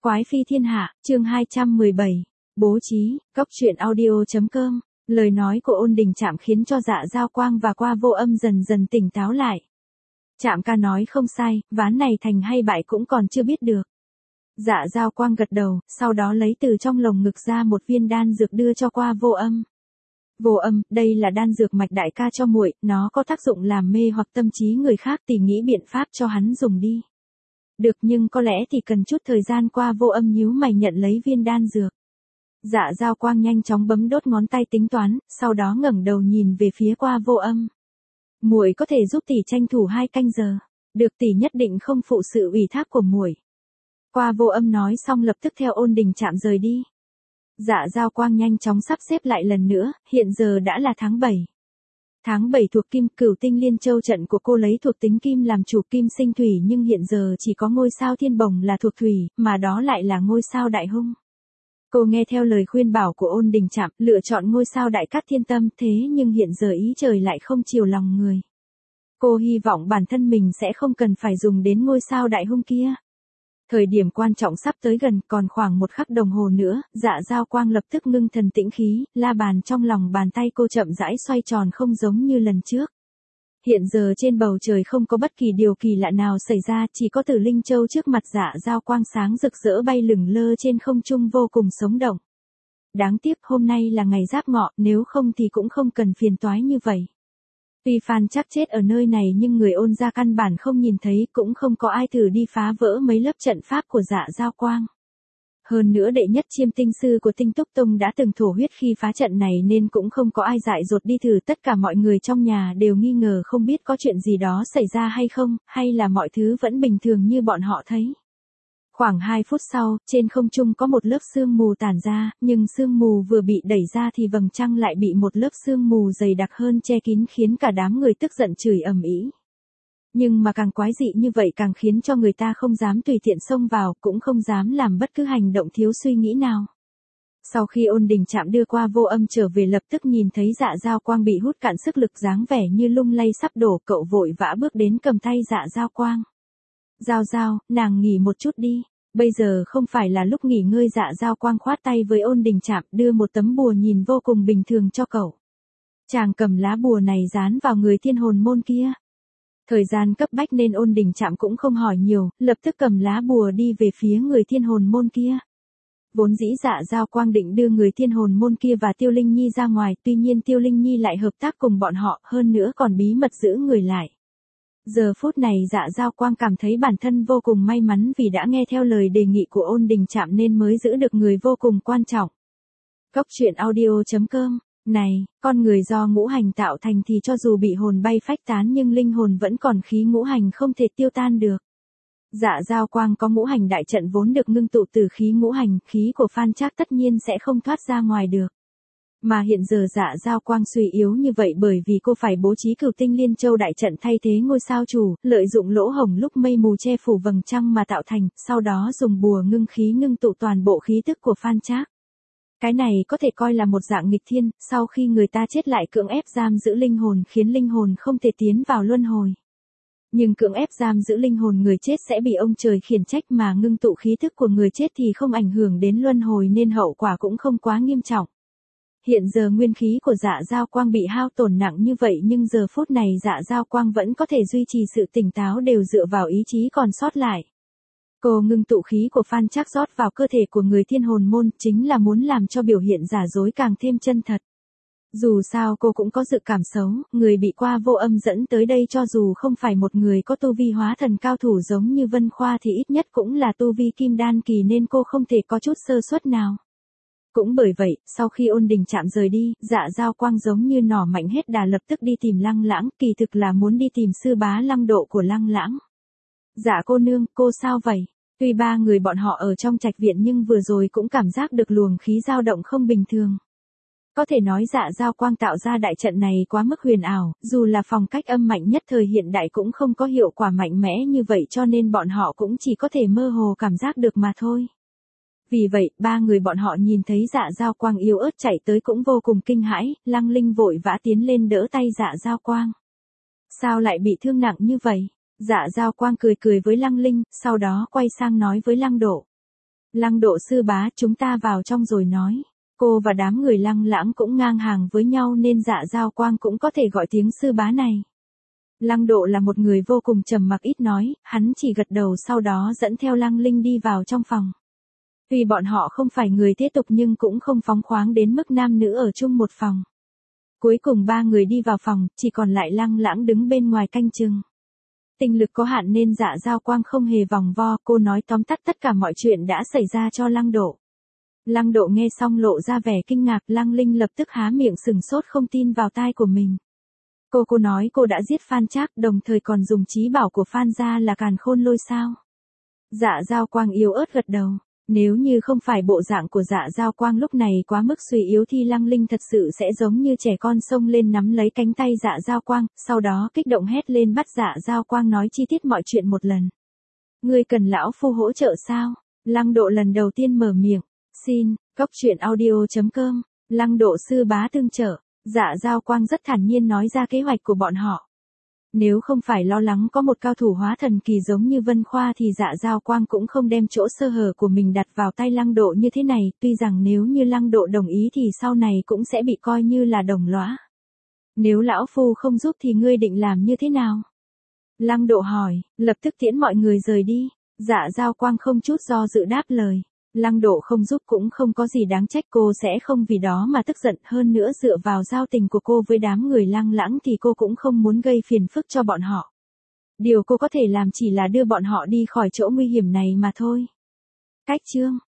Quái phi thiên hạ, chương 217. Bố trí, cốc truyện audio.com. Lời nói của Ôn Đình Trạm khiến cho Dạ Giao Quang và Qua Vô Âm dần dần tỉnh táo lại. Trạm ca nói không sai, ván này thành hay bại cũng còn chưa biết được. Dạ Giao Quang gật đầu, sau đó lấy từ trong lồng ngực ra một viên đan dược đưa cho Qua Vô Âm. Vô Âm, đây là đan dược mạch đại ca cho muội, nó có tác dụng làm mê hoặc tâm trí người khác, thì nghĩ biện pháp cho hắn dùng đi. Được, nhưng có lẽ thì cần chút thời gian. Qua Vô Âm nhíu mày nhận lấy viên đan dược. Dạ Giao Quang nhanh chóng bấm đốt ngón tay tính toán, sau đó ngẩng đầu nhìn về phía Qua Vô Âm. Muội có thể giúp tỷ tranh thủ 2 canh giờ. Được, tỷ nhất định không phụ sự ủy thác của muội. Qua Vô Âm nói xong lập tức theo Ôn Đình Trạm rời đi. Dạ Giao Quang nhanh chóng sắp xếp lại lần nữa, hiện giờ đã là tháng 7. Tháng 7 thuộc kim, Cửu Tinh Liên Châu trận của cô lấy thuộc tính kim làm chủ, kim sinh thủy, nhưng hiện giờ chỉ có ngôi sao Thiên Bồng là thuộc thủy, mà đó lại là ngôi sao Đại Hung. Cô nghe theo lời khuyên bảo của Ôn Đình Trạm, lựa chọn ngôi sao Đại Cát Thiên Tâm, thế nhưng hiện giờ ý trời lại không chiều lòng người. Cô hy vọng bản thân mình sẽ không cần phải dùng đến ngôi sao Đại Hung kia. Thời điểm quan trọng sắp tới gần, còn khoảng 1 khắc đồng hồ nữa, Dạ Giao Quang lập tức ngưng thần tĩnh khí, la bàn trong lòng bàn tay cô chậm rãi xoay tròn không giống như lần trước. Hiện giờ trên bầu trời không có bất kỳ điều kỳ lạ nào xảy ra, chỉ có Tử Linh Châu trước mặt Dạ Giao Quang sáng rực rỡ bay lửng lơ trên không trung vô cùng sống động. Đáng tiếc hôm nay là ngày Giáp Ngọ, nếu không thì cũng không cần phiền toái như vậy. Tuy Phan Trác chết ở nơi này nhưng người Ôn gia căn bản không nhìn thấy, cũng không có ai thử đi phá vỡ mấy lớp trận pháp của Dạ Giao Quang. Hơn nữa đệ nhất chiêm tinh sư của Tinh Túc Tông đã từng thổ huyết khi phá trận này nên cũng không có ai dại dột đi thử, tất cả mọi người trong nhà đều nghi ngờ không biết có chuyện gì đó xảy ra hay không, hay là mọi thứ vẫn bình thường như bọn họ thấy. Khoảng 2 phút sau, trên không trung có một lớp sương mù tản ra, nhưng sương mù vừa bị đẩy ra thì vầng trăng lại bị một lớp sương mù dày đặc hơn che kín, khiến cả đám người tức giận chửi ầm ĩ. Nhưng mà càng quái dị như vậy càng khiến cho người ta không dám tùy tiện xông vào, cũng không dám làm bất cứ hành động thiếu suy nghĩ nào. Sau khi Ôn Đình Trạm đưa Qua Vô Âm trở về, lập tức nhìn thấy Dạ Giao Quang bị hút cạn sức lực, dáng vẻ như lung lay sắp đổ, cậu vội vã bước đến cầm tay Dạ Giao Quang. Giao Giao, nàng nghỉ một chút đi, bây giờ không phải là lúc nghỉ ngơi. Dạ Giao Quang khoát tay với Ôn Đình Trạm, đưa một tấm bùa nhìn vô cùng bình thường cho cậu. Chàng cầm lá bùa này dán vào người Thiên Hồn Môn kia. Thời gian cấp bách nên Ôn Đình Trạm cũng không hỏi nhiều, lập tức cầm lá bùa đi về phía người Thiên Hồn Môn kia. Vốn dĩ Dạ Giao Quang định đưa người Thiên Hồn Môn kia và Tiêu Linh Nhi ra ngoài, tuy nhiên Tiêu Linh Nhi lại hợp tác cùng bọn họ, hơn nữa còn bí mật giữ người lại. Giờ phút này Dạ Giao Quang cảm thấy bản thân vô cùng may mắn vì đã nghe theo lời đề nghị của Ôn Đình Trạm nên mới giữ được người vô cùng quan trọng. Cốc truyện audio.com. Này, con người do ngũ hành tạo thành thì cho dù bị hồn bay phách tán nhưng linh hồn vẫn còn, khí ngũ hành không thể tiêu tan được. Dạ Giao Quang có ngũ hành đại trận vốn được ngưng tụ từ khí ngũ hành, khí của Phan Trác tất nhiên sẽ không thoát ra ngoài được. Mà hiện giờ Dạ Giao Quang suy yếu như vậy bởi vì cô phải bố trí Cửu Tinh Liên Châu đại trận thay thế ngôi sao chủ, lợi dụng lỗ hổng lúc mây mù che phủ vầng trăng mà tạo thành, sau đó dùng bùa ngưng khí ngưng tụ toàn bộ khí tức của Phan Trác. Cái này có thể coi là một dạng nghịch thiên, sau khi người ta chết lại cưỡng ép giam giữ linh hồn, khiến linh hồn không thể tiến vào luân hồi. Nhưng cưỡng ép giam giữ linh hồn người chết sẽ bị ông trời khiển trách, mà ngưng tụ khí thức của người chết thì không ảnh hưởng đến luân hồi nên hậu quả cũng không quá nghiêm trọng. Hiện giờ nguyên khí của Dạ Giao Quang bị hao tổn nặng như vậy nhưng giờ phút này Dạ Giao Quang vẫn có thể duy trì sự tỉnh táo đều dựa vào ý chí còn sót lại. Cô ngưng tụ khí của Phan Trác rót vào cơ thể của người Thiên Hồn Môn, chính là muốn làm cho biểu hiện giả dối càng thêm chân thật. Dù sao cô cũng có dự cảm xấu, người bị Qua Vô Âm dẫn tới đây cho dù không phải một người có tu vi hóa thần cao thủ giống như Vân Khoa thì ít nhất cũng là tu vi kim đan kỳ nên cô không thể có chút sơ suất nào. Cũng bởi vậy, sau khi Ôn Đình Trạm rời đi, Dạ Giao Quang giống như nỏ mạnh hết đà lập tức đi tìm Lăng Lãng, kỳ thực là muốn đi tìm sư bá Lăng Độ của Lăng Lãng. Dạ cô nương, cô sao vậy? Tuy 3 người bọn họ ở trong trạch viện nhưng vừa rồi cũng cảm giác được luồng khí dao động không bình thường. Có thể nói Dạ Giao Quang tạo ra đại trận này quá mức huyền ảo, dù là phong cách âm mạnh nhất thời hiện đại cũng không có hiệu quả mạnh mẽ như vậy cho nên bọn họ cũng chỉ có thể mơ hồ cảm giác được mà thôi. Vì vậy, 3 người bọn họ nhìn thấy Dạ Giao Quang yếu ớt chạy tới cũng vô cùng kinh hãi, Lăng Linh vội vã tiến lên đỡ tay Dạ Giao Quang. Sao lại bị thương nặng như vậy? Dạ Giao Quang cười cười với Lăng Linh, sau đó quay sang nói với Lăng Độ. Lăng Độ sư bá, chúng ta vào trong rồi nói. Cô và đám người Lăng Lãng cũng ngang hàng với nhau nên Dạ Giao Quang cũng có thể gọi tiếng sư bá này. Lăng Độ là một người vô cùng trầm mặc ít nói, hắn chỉ gật đầu sau đó dẫn theo Lăng Linh đi vào trong phòng. Tuy bọn họ không phải người thế tục nhưng cũng không phóng khoáng đến mức nam nữ ở chung một phòng. Cuối cùng ba người đi vào phòng, chỉ còn lại Lăng Lãng đứng bên ngoài canh chừng. Tinh lực có hạn nên Dạ Giao Quang không hề vòng vo, cô nói tóm tắt tất cả mọi chuyện đã xảy ra cho Lăng Độ. Lăng Độ nghe xong lộ ra vẻ kinh ngạc, Lăng Linh lập tức há miệng sừng sốt không tin vào tai của mình. Cô nói cô đã giết Phan Trác, đồng thời còn dùng chí bảo của Phan gia là Càn Khôn Lôi sao? Dạ Giao Quang yếu ớt gật đầu. Nếu như không phải bộ dạng của Dạ Giao Quang lúc này quá mức suy yếu thì Lăng Linh thật sự sẽ giống như trẻ con xông lên nắm lấy cánh tay Dạ Giao Quang, sau đó kích động hét lên bắt Dạ Giao Quang nói chi tiết mọi chuyện một lần. Ngươi cần lão phu hỗ trợ sao? Lăng Độ lần đầu tiên mở miệng. Xin, coctruyện.audio.com, Lăng Độ sư bá tương trợ. Dạ Giao Quang rất thản nhiên nói ra kế hoạch của bọn họ. Nếu không phải lo lắng có một cao thủ hóa thần kỳ giống như Vân Khoa thì Dạ Giao Quang cũng không đem chỗ sơ hở của mình đặt vào tay Lăng Độ như thế này, tuy rằng nếu như Lăng Độ đồng ý thì sau này cũng sẽ bị coi như là đồng lõa. Nếu lão phu không giúp thì ngươi định làm như thế nào? Lăng Độ hỏi, lập tức tiễn mọi người rời đi. Dạ Giao Quang không chút do dự đáp lời. Lăng Độ không giúp cũng không có gì đáng trách, cô sẽ không vì đó mà tức giận, hơn nữa dựa vào giao tình của cô với đám người Lăng Lãng thì cô cũng không muốn gây phiền phức cho bọn họ. Điều cô có thể làm chỉ là đưa bọn họ đi khỏi chỗ nguy hiểm này mà thôi. Cách chương